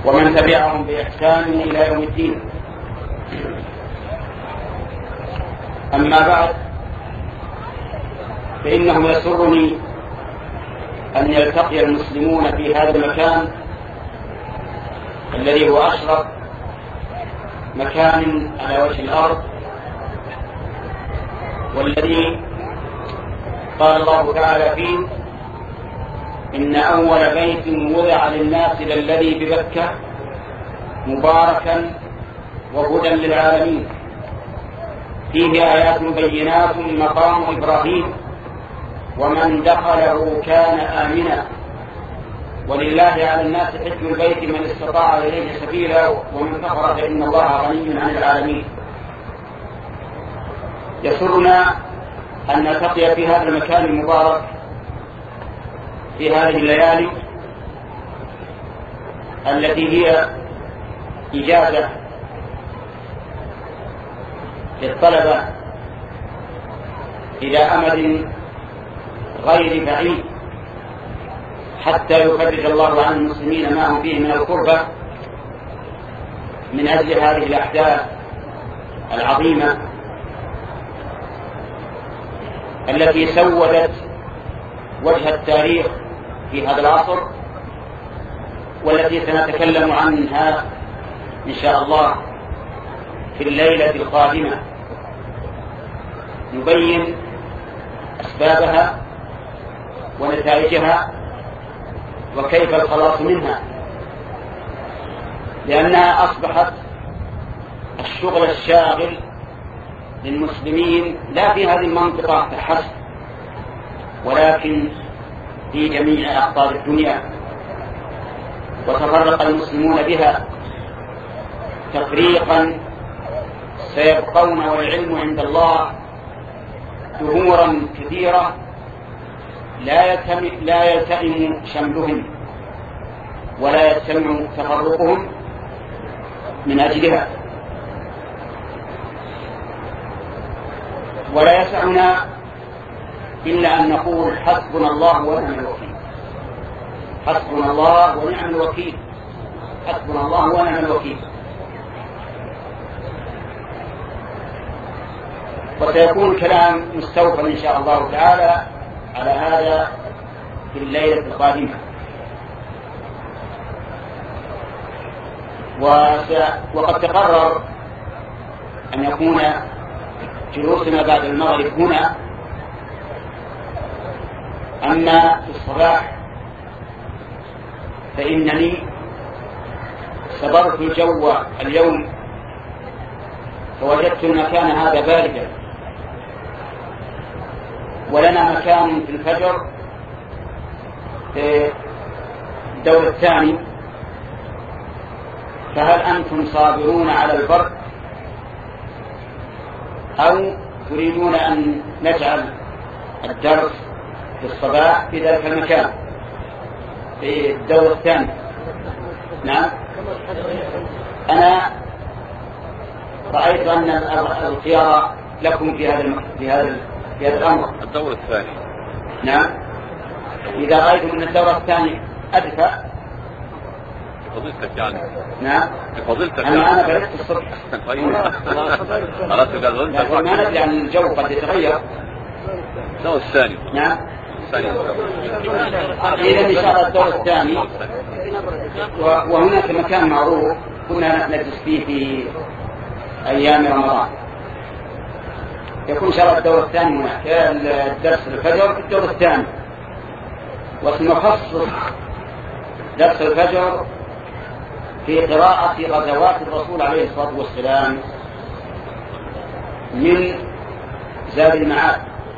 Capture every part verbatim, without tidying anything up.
ومن تبعهم بإحسان إلى يوم الدين. أما بعد، فإنه يسرني أن يلتقي المسلمون في هذا المكان الذي هو أشرف مكان على وجه الأرض، والذي قال الله تعالى فيه: إن أول بيت وضع للناس للذي ببكة مباركا وهدى للعالمين فيه آيات بينات مقام إبراهيم ومن دخله كان آمنا ولله على الناس حج البيت من استطاع إليه سبيلا ومن كفر فإن الله غني عن العالمين. يسرنا أن نلتقي في هذا المكان المبارك في هذه الليالي التي هي إجازة للطلبة إلى أمد غير بعيد حتى يفرج الله عن المسلمين ما هم فيه من القربة من أجل هذه الأحداث العظيمة التي سودت وجه التاريخ في هذا العصر، والتي سنتكلم عنها إن شاء الله في الليلة القادمة، نبين أسبابها ونتائجها وكيف الخلاص منها، لأنها أصبحت الشغل الشاغل للمسلمين لا في هذه المنطقة فحسب ولكن في جميع أقطار الدنيا، وتفرق المسلمون بها تفريقا سيبقون والعلم عند الله دهورا كثيرة لا يلتئم لا يلتئم شملهم ولا يجتمع تفرقهم من أجلها. ولا يسعنا إلا أن نقول حسبنا الله ونعم الوكيل، حسبنا الله ونعم الوكيل، حسبنا الله ونعم الوكيل. وسيكون كلام مستوفى إن شاء الله تعالى على هذا في الليلة القادمة. وقد تقرر أن يكون جلوسنا بعد المغرب هنا، أما في الصباح فإنني سبرت الجو اليوم فوجدت المكان هذا باردا، ولنا مكان في الفجر في الدور الثاني، فهل أنتم صابرون على البرد أو تريدون أن نجعل الدرس في الصباح في ذلك المكان في الدور الثاني؟ نعم، أنا رأيت أن الخيار لكم في هذا في هذا في هذا الأمر الدور الثاني. نعم، إذا رأيتم أن الدور الثاني أدفع فضيلتك يعني. نعم، فضيلتك أنا يعني. أنا بلغت الصبح. طيب خلاص قال لكن ما ندري عن الجو قد يتغير. الدور الثاني. نعم، الثاني. إذا إن شاء الله الدور الثاني، وهناك مكان معروف كنا نجلس فيه في أيام رمضان، يكون إن شاء الله الدور الثاني هناك الدرس الفجر في الدور الثاني، وسنخصص درس الفجر في قراءة غزوات الرسول عليه الصلاة والسلام من زاد المعاد،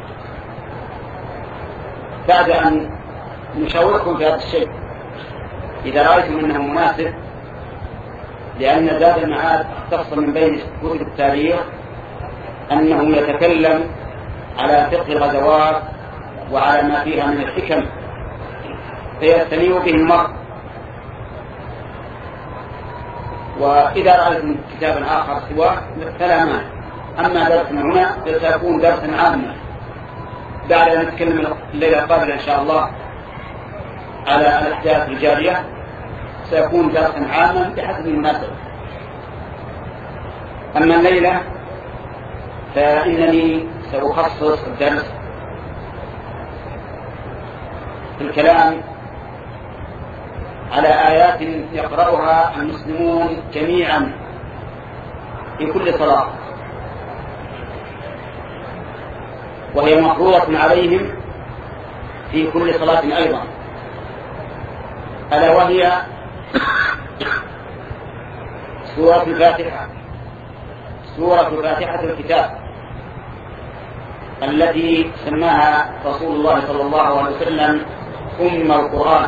بعد أن نشاوركم في هذا الشيء إذا رأيتم أنه مناسب، لأن زاد المعاد اختص من بين كتب التاريخ أنه يتكلم على فقه الغزوات وعلى ما فيها من الحكم فيستنير به المرء. وإذا رأيتم كتابا آخر سواه فلا مانع، أما درسنا هنا سيكون درسا عاما بعد أن نتكلم الليلة القادمة إن شاء الله على الأحداث الجارية سيكون درسا عاما بحسب المناسبة. أما الليلة فإنني سأخصص الدرس في الكلام على آيات يقرأها المسلمون جميعا في كل صلاة، وهي مفروضة عليهم في كل صلاة أيضا، ألا وهي سورة الفاتحة، سورة فاتحة الكتاب التي سماها رسول الله صلى الله عليه وسلم أم القرآن،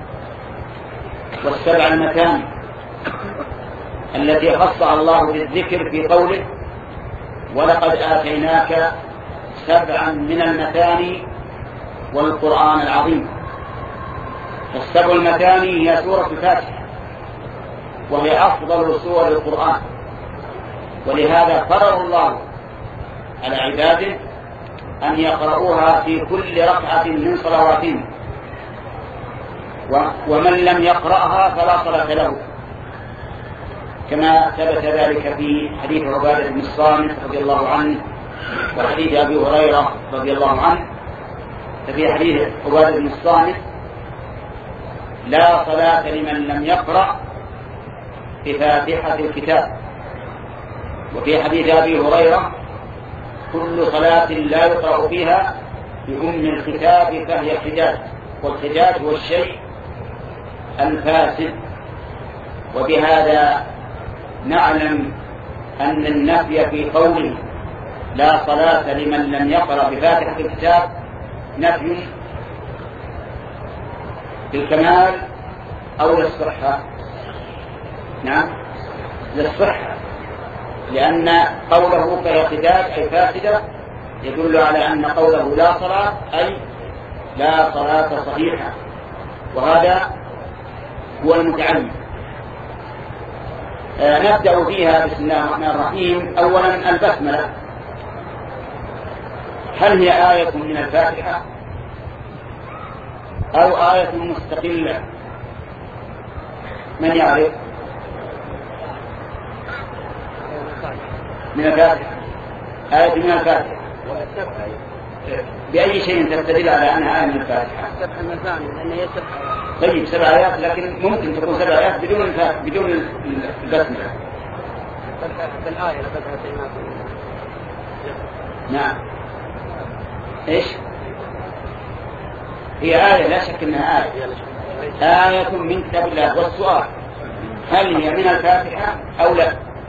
والسبع المثاني التي خصها الله بالذكر في قوله ولقد آتيناك سبعا من المثاني والقرآن العظيم. السبع المثاني هي سورة الفاتحة، وهي أفضل سور القرآن، ولهذا فرض الله على عباده أن يقرؤوها في كل ركعة من صلواتهم، ومن لم يقرأها فلا صلاة له، كما ثبت ذلك في حديث عبادة بن الصامت رضي الله عنه وحديث أبي هريرة رضي الله عنه. ففي حديث عبادة بن الصامت لا صلاة لمن لم يقرأ بفاتحة الكتاب، وفي حديث أبي هريرة كل صلاة لا يقرأ فيها بأم الكتاب فهي حجاج، والحجاج هو الشيء الفاسد. وبهذا نعلم أن النفي في قوله لا صلاة لمن لم يقرأ بفاتحة الكتاب نفي بالكمال أو للصحة. نعم للصحة، لأن قوله فهي حجاج أي فاسدة يدل على أن قوله لا صلاة أي لا صلاة صحيحة، وهذا هو المتعين. آه نبدأ فيها بسم الله الرحمن الرحيم. أولا البسملة، هل هي آية من الفاتحة أو آية مستقلة؟ من يعرف؟ من الفاتحة، آية من الفاتحة. بأي شيء تستدل على أنها آية من الفاتحة؟ سبع المثاني، لأن هي سبع آيات. طيب سبع آيات، لكن ممكن تكون سبع آيات بدون بدون البسملة. بالآية لقد آتيناكم. نعم. إيش؟ هي آية لا شك أنها آية، آية من كتاب الله. والسؤال هل هي من الفاتحة أو لا؟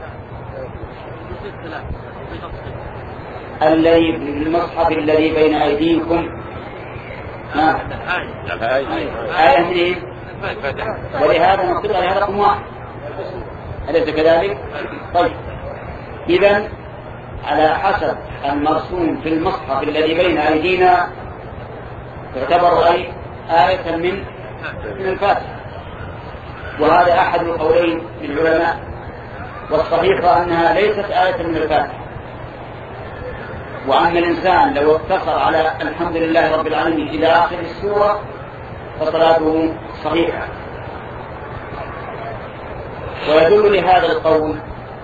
الذي المصحف الذي بين أيديكم نعم آية منين؟ ولهذا نصب عليها رقم واحد، أليس كذلك؟ طيب إذن على حسب المرسوم في المصحف الذي بين أيدينا تعتبر أي آية من من الفاتحة، وهذا أحد القولين للعلماء، والصحيح أنها ليست آية من الفاتحة، وأن الإنسان لو اقتصر على الحمد لله رب العالمين إلى آخر السورة فصلاته صحيحة. ويدل لهذا القول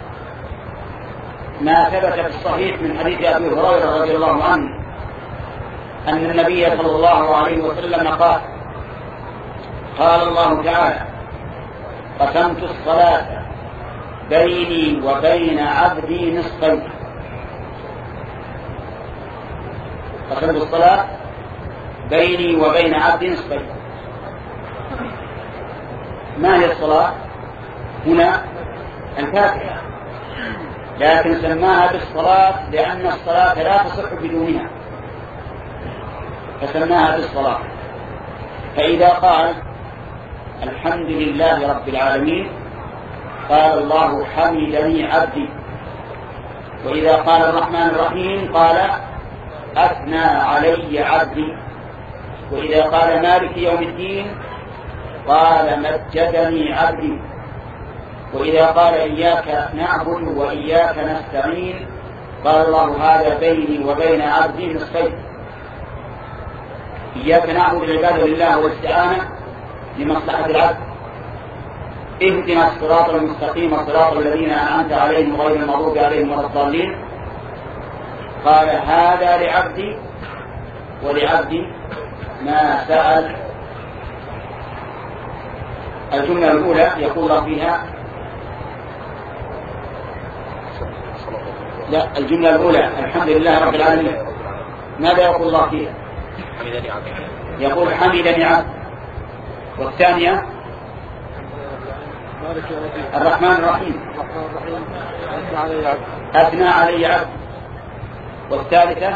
ما ثبت في الصحيح من حديث أبي هريرة رضي الله عنه أن النبي صلى الله عليه وسلم قال قال الله تعالى قسمت الصلاة بيني وبين عبدي نصفين. قسمت الصلاة بيني وبين عبدي نصفين. ما هي الصلاة؟ هنا الفاتحة، لكن سماها بالصلاة لأن الصلاة لا تصح بدونها فسماها بالصلاة. فإذا قال الحمد لله رب العالمين قال الله حمدني عبدي، وإذا قال الرحمن الرحيم قال أثنى علي عبدي، وإذا قال مالك يوم الدين قال مجدني عبدي، وإذا قال إياك نعبد وإياك نستعين قال الله هذا بيني وبين عبدي نصفين. إياك نعبد العبادة لله والاستعانة لمصلحة العبد، اهدنا الصراط المستقيم صراط الذين أنعمت عليهم غير المغضوب عليهم ولا الضالين، قال هذا لعبدي ولعبدي ما سأل. الجملة الأولى يقول الله فيها لا الجملة الأولى الحمد لله رب العالمين، ماذا يقول الله فيها؟ يقول حمدني عبد. والثانية الرحمن الرحيم أثنى علي عبد. والثالثة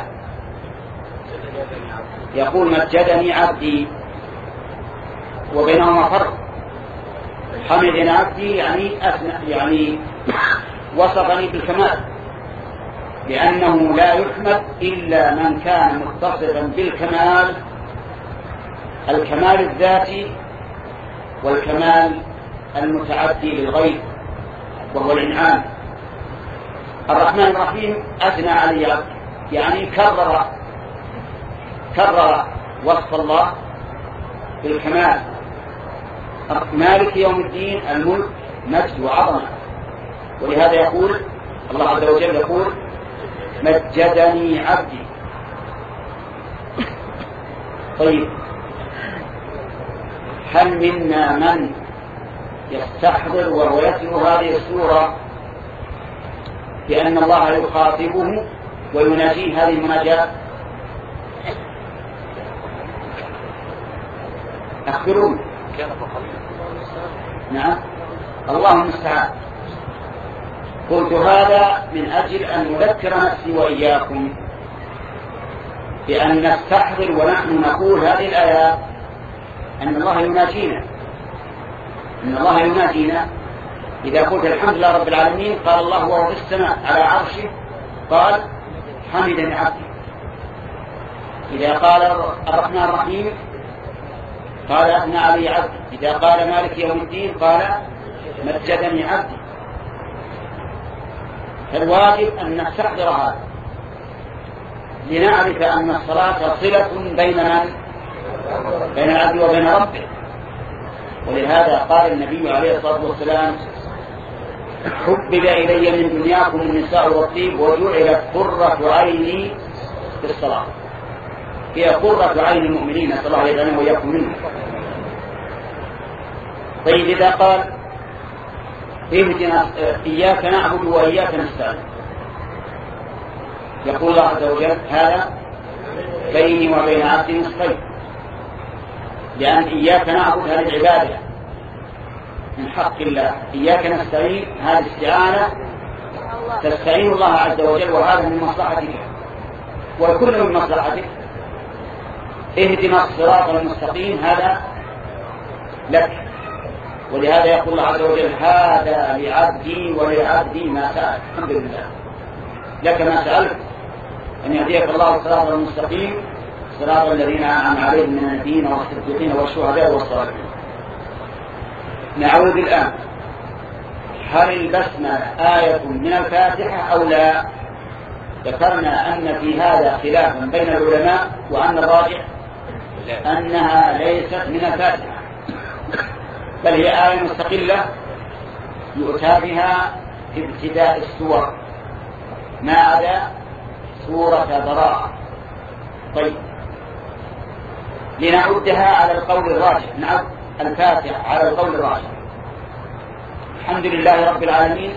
يقول مجدني عبدي، وبينهما فرق. حمدني عبدي يعني أثنى يعني وصفني بالكمال، لأنه لا يحمد إلا من كان متصفا بالكمال، الكمال الذاتي والكمال المتعدي للغير وهو الإنعام. الرحمن الرحيم أثنى علي عبد يعني كرر كرر وصف الله بالكمال. مالك يوم الدين الملك مجد وعظمة، ولهذا يقول الله عز وجل يقول مجدني عبدي. طيب هل منا من يستحضر وهو يتلو هذه السورة بأن الله يخاطبه ويناجيه هذه المناجاة؟ أخبرون. نعم الله المستعان. قلت هذا من أجل أن نذكر نفسي وإياكم بأن نستحضر ونحن نقول هذه الآيات أن الله يناجينا، أن الله يناجينا. إذا قلت الحمد لله رب العالمين قال الله وهو في السماء على عرشه قال حمدني عبدي. إذا قال الرحمن الرحيم قال أثنى علي عبدي. إذا قال مالك يوم الدين قال مجدني عبدي. فالواجب أن نستحضر هذا لنعرف أن الصلاة صلة بين من؟ بين العبد وبين ربه. ولهذا قال النبي عليه الصلاة والسلام حبب إلي من دنياكم النساء والطيب وجعلت قرة عيني في الصلاة. هي قرة عين المؤمنين، نسأل الله يجعلنا وإياكم منهم. طيب إذا قال اهدنا إياك نعبد وإياك نستعين، يقول الله عز وجل هذا بيني وبين عبدي نصفين، لأن إياك نعبد هذه العبادة من حق الله، إياك نستعين هذه استعانة تستعين الله عز وجل، وهذا من مصلحتك وكل من مصلحتك. اهدنا الصراط المستقيم هذا لك، ولهذا يقول الله عز وجل هذا لعبدي ولعبدي ما سأل. الحمد لله لك ما سألت، أن يهديك الله الصراط المستقيم صراط الذين أنعم عليهم من النبيين والصديقين والشهداء والصالحين. نعود الآن، هل البسمة آية من الفاتحة أو لا؟ ذكرنا أن في هذا خلاف بين العلماء، وأن الراجح أنها ليست من الفاتحة، بل هي آية مستقلة يؤتى بها في ابتداء السور ما عدا سورة براءة. طيب لنعدها على القول الراجح، نعد الفاتحة على القول الراجح. الحمد لله رب العالمين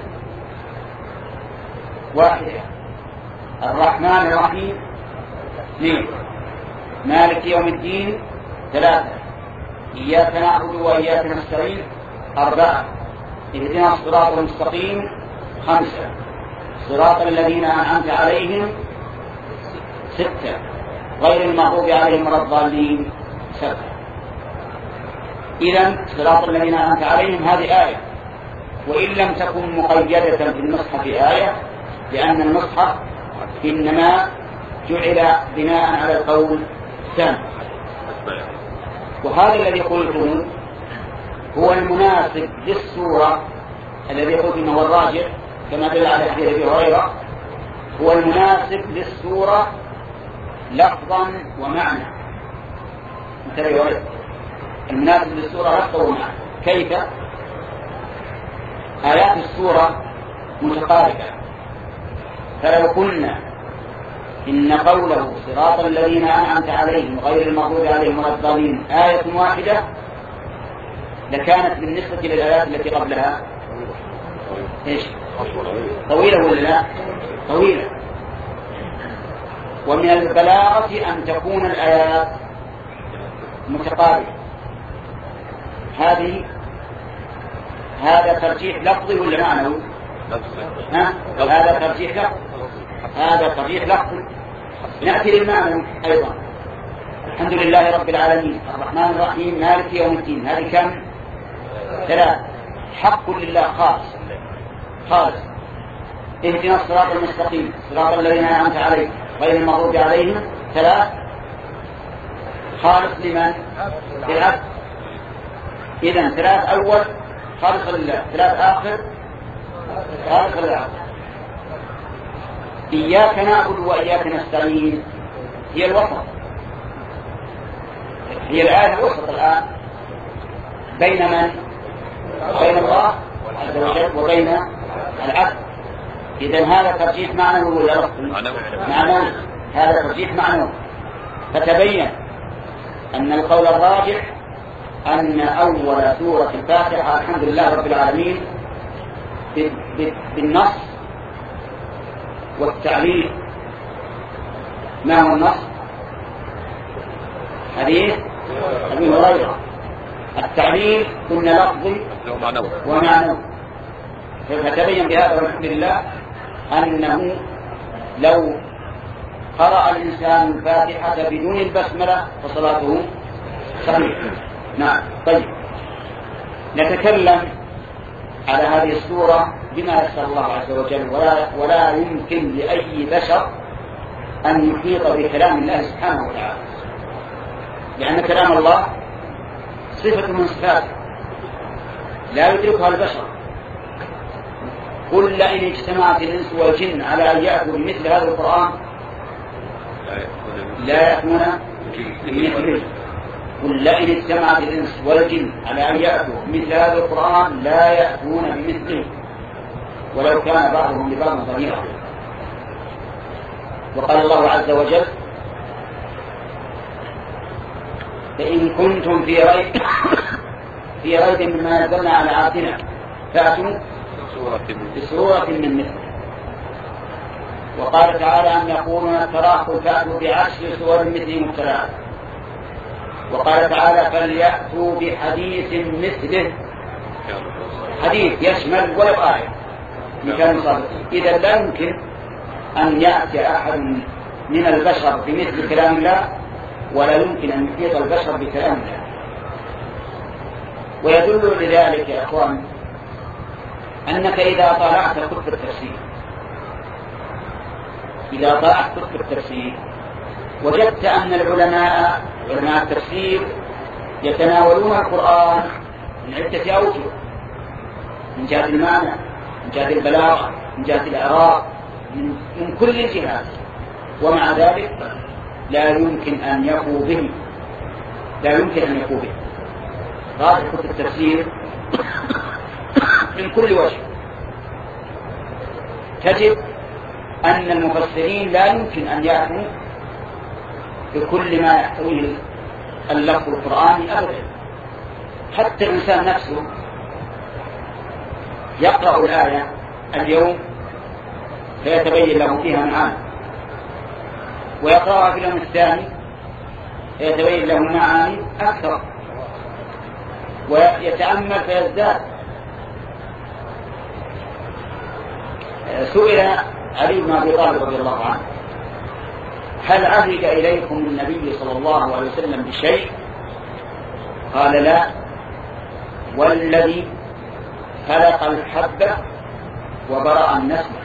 واحدة، الرحمن الرحيم اثنين، مالك يوم الدين ثلاثة، إياك نعبد وإياك نستعين أربعة، اهدنا الصراط المستقيم خمسة، صراط الذين أنعمت عليهم ستة، غير المغضوب عليهم ولا الضالين سبعة. إذن صراط الذين أنعمت عليهم هذه آية، وإن لم تكن مقيدة في المصحف آية، لأن المصحف إنما جعل بناء على القول الثاني. وهذا الذي قلته هو المناسب للسورة، الذي قلت إنه هو الراجح كما دل على حديث أبي هريرة، هو المناسب للسورة لفظا ومعنى. انتبهوا، المناسب للسورة لفظا ومعنى. كيف؟ آيات السورة متقاربة، فلو قلنا إن قوله صراط الذين أنعمت عليهم غير المغضوب عليهم ولا الضالين آية واحدة لكانت بالنسبة للآيات التي قبلها إيش؟ طويلة ولا لا؟ طويلة. ومن البلاغة أن تكون الآيات متقاربة. هذه هذا ترجيح لفظي ولا معنوي؟ ها؟ هذا ترجيح لفظي. هذا ترجيح لفظي. نأتي للمعنى أيضا. الحمد لله رب العالمين الرحمن الرحيم مالك يوم الدين، هذه كم؟ ثلاث. حق لله خالص خالص. اهدنا الصراط المستقيم صراط الذين أنعمت عليهم غير المغضوب عليهم، ثلاث. خالص لمن؟ للعبد. إذن ثلاث أول خالص لله، ثلاث آخر خالص للعبد. إياك نعبد وإياك نستعين هي الوسط، هي الآية الوسط الآن بين من؟ بين الله عز وجل وبين العبد. إذن هذا ترجيح معنوي ولا لفظي؟ معنوي. هذا ترجيح معنوي. فتبين أن القول الراجح أن أول سورة الفاتحة الحمد لله رب العالمين بالنص والتعليل. ما هو النص؟ حديث أبي هريرة. التعليل قلنا لفظي ومعنوي. فتبين بهذا والحمد لله أنه لو قرأ الإنسان الفاتحة بدون البسملة فصلاته صحيحة. نعم. طيب، نتكلم على هذه السورة بما يسر الله عز وجل، ولا, ولا يمكن لأي بشر أن يحيط بكلام الله سبحانه وتعالى، لأن كلام الله صفة من صفاته لا يدركها البشر. قل لئن اجتمعت الإنس والجن على أن يأتوا بمثل هذا القرآن لا يأتون بمثله. قل لئن اجتمعت الإنس والجن على أن يأتوا بمثل هذا القرآن لا يأتون بمثله ولو كان بعضهم لبعض ظهيرا. وقال الله عز وجل فإن كنتم في ريب في ريب مما نزلنا على عبدنا فأتوا بسورة من مثله. وقال تعالى أن يقولون تراه فأتوا بعشر سور مثله مفترات. وقال تعالى فليأتوا بحديث مثله. حديث يشمل ولو آية مثال صادقين. إذا لا يمكن أن يأتي أحد من البشر بمثل كلام الله، ولا يمكن أن يحيط البشر بكلام الله. ويدل لذلك يا أخوان أنك إذا طالعت كتب التفسير إذا طالعت كتب التفسير وجدت أن العلماء علماء التفسير يتناولون القرآن من عدة أوجه، من جهة المعنى، من جهة البلاغة، من جهة الإعراب، من كل الجهات، ومع ذلك لا يمكن أن يقوا به لا يمكن أن يقوا به هذا كتب التفسير من كل وجه. تجد أن المفسرين لا يمكن أن يأتوا بكل ما يحتويه اللفظ القرآني أبدا. حتى الإنسان نفسه يقرأ الآية اليوم فيتبين له فيها معاني، ويقرأها في اليوم الثاني فيتبين له معاني أكثر، ويتأمل فيزداد. سئل علي بن أبي طالب رضي الله عنه هل عهد إليكم النبي صلى الله عليه وسلم بشيء؟ قال لا، والذي خلق الحبة وبرأ النسمة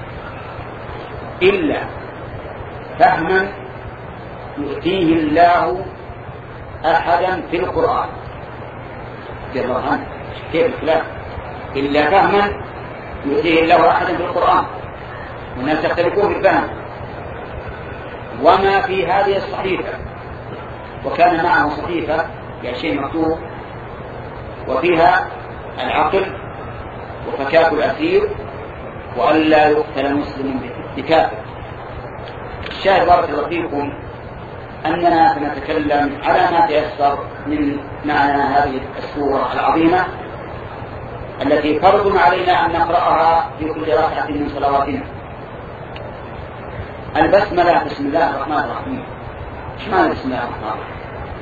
إلا فهما يؤتيه الله أحدا في القرآن. رضي الله عنه كيف الكلام؟ إلا فهما يؤتيه الله أحدا في القرآن، والناس يختلفون في الفهم. وما في هذه الصحيفة، وكان معه صحيفة يعني شيء مكتوب وفيها العقل وفكاك الأسير وألا يقتل مسلم بكافر. الشاهد بارك الله فيكم أننا سنتكلم على ما تيسر من معنى هذه السورة العظيمة التي فرض علينا أن نقرأها في كل ركعة من صلواتنا. البسملة بسم الله الرحمن الرحيم. ايش معنى بسم الله الرحمن الرحيم؟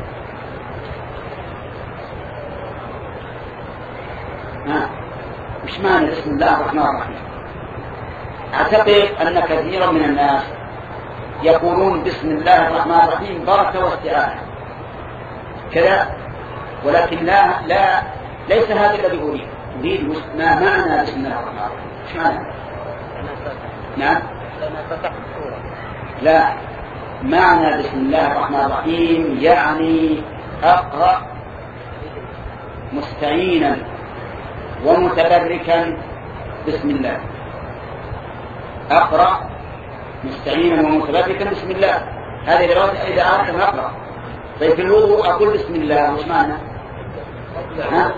ها ايش معنى بسم الله الرحمن الرحيم؟ أعتقد أن كثيرا من الناس يقولون بسم الله الرحمن الرحيم بركة واستعانة كذا، ولكن لا لا ليس هذا الذي أريد. أريد ما معنى بسم الله الرحمن الرحيم. ايش معنى؟ نعم لا، معنى بسم الله الرحمن الرحيم يعني أقرأ مستعينا ومتبركا بسم الله. أقرأ مستعينا ومتبركا بسم الله. هذه الرواية إذا أردت أن أقرأ. طيب في الوضوء أقول بسم الله وش معنى؟ ها؟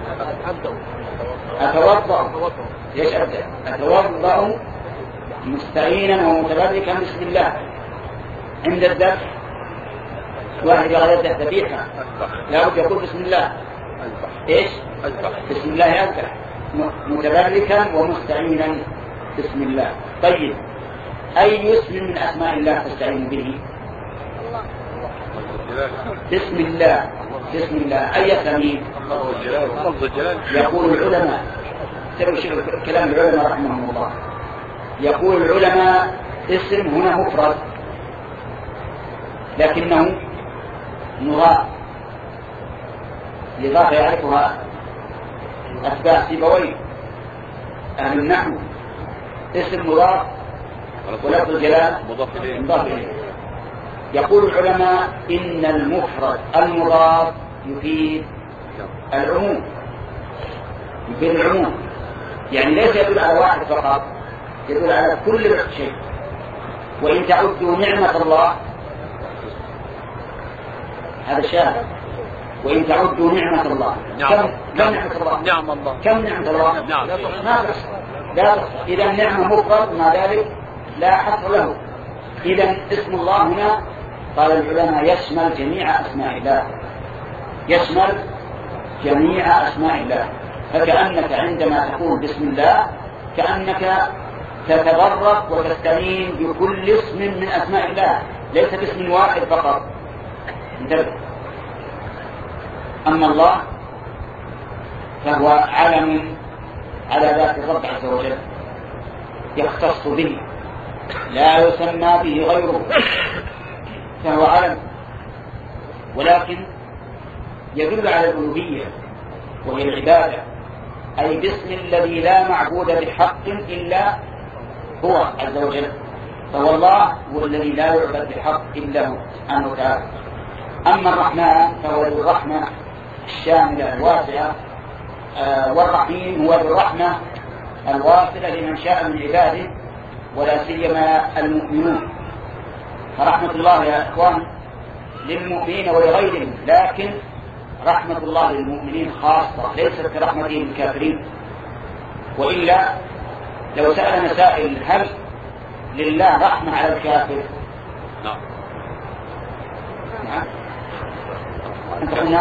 أتوضأ. ليش أبدأ؟ أتوضأ مستعينا ومتبركا بسم الله. عند الذبح واحد يرى يذبح ذبيحة لا بد يقول بسم الله. إيش؟ بسم الله يذبح متبركا ومستعينا بسم الله. طيب أي اسم من أسماء الله تستعين به؟ بسم الله. بسم الله أي سمين؟ يقول العلماء، كلام العلماء رحمهم الله، يقول العلماء اسم هنا مفرد لكنه مضاف. الإضافة يعرفها أتباع سيبويه أهل النحو. اسم مضاف ولفظ الجلال مضاف إليه. يقول العلماء إن المفرد المضاف يفيد العموم، يفيد العموم، يعني ليس يدل على واحد فقط، يدل على كل شيء. وإن تعدوا نعمة الله، هذا الشاهد، وإن تعدوا نعمة الله كم كم نعمة الله؟ نعم الله. كم نعمة الله؟ نعم. ما بس لا بس. إذا النعمة مفرد مع ذلك لا حصر له. إذا اسم الله هنا قال العلماء يشمل جميع أسماء الله، يشمل جميع أسماء الله. فكأنك عندما تقول بسم الله كأنك تتبرك وتستعين بكل اسم من أسماء الله، ليس باسم واحد فقط. انتبه. أما الله فهو علم على ذات الرب عز وجل يختص به، لا يسمى به غيره، فهو علم، ولكن يدل على الألوهية وهي العبادة، أي باسم الذي لا معبود بحق إلا هو عز وجل. فهو الله هو الذي لا يعبد بحق إلا هو سبحانه وتعالى. أما الرحمن فهو الرحمة الشاملة الواسعة، آه والرحيم هو الرحمة الواصلة لمن شاء من عباده ولا سيما المؤمنون. فرحمة الله يا إخوان للمؤمنين ولغيرهم، لكن رحمة الله للمؤمنين خاصة ليست كرحمته للكافرين. وإلا لو سألنا سائل هل لله رحمة على الكافر؟ نعم. نعم.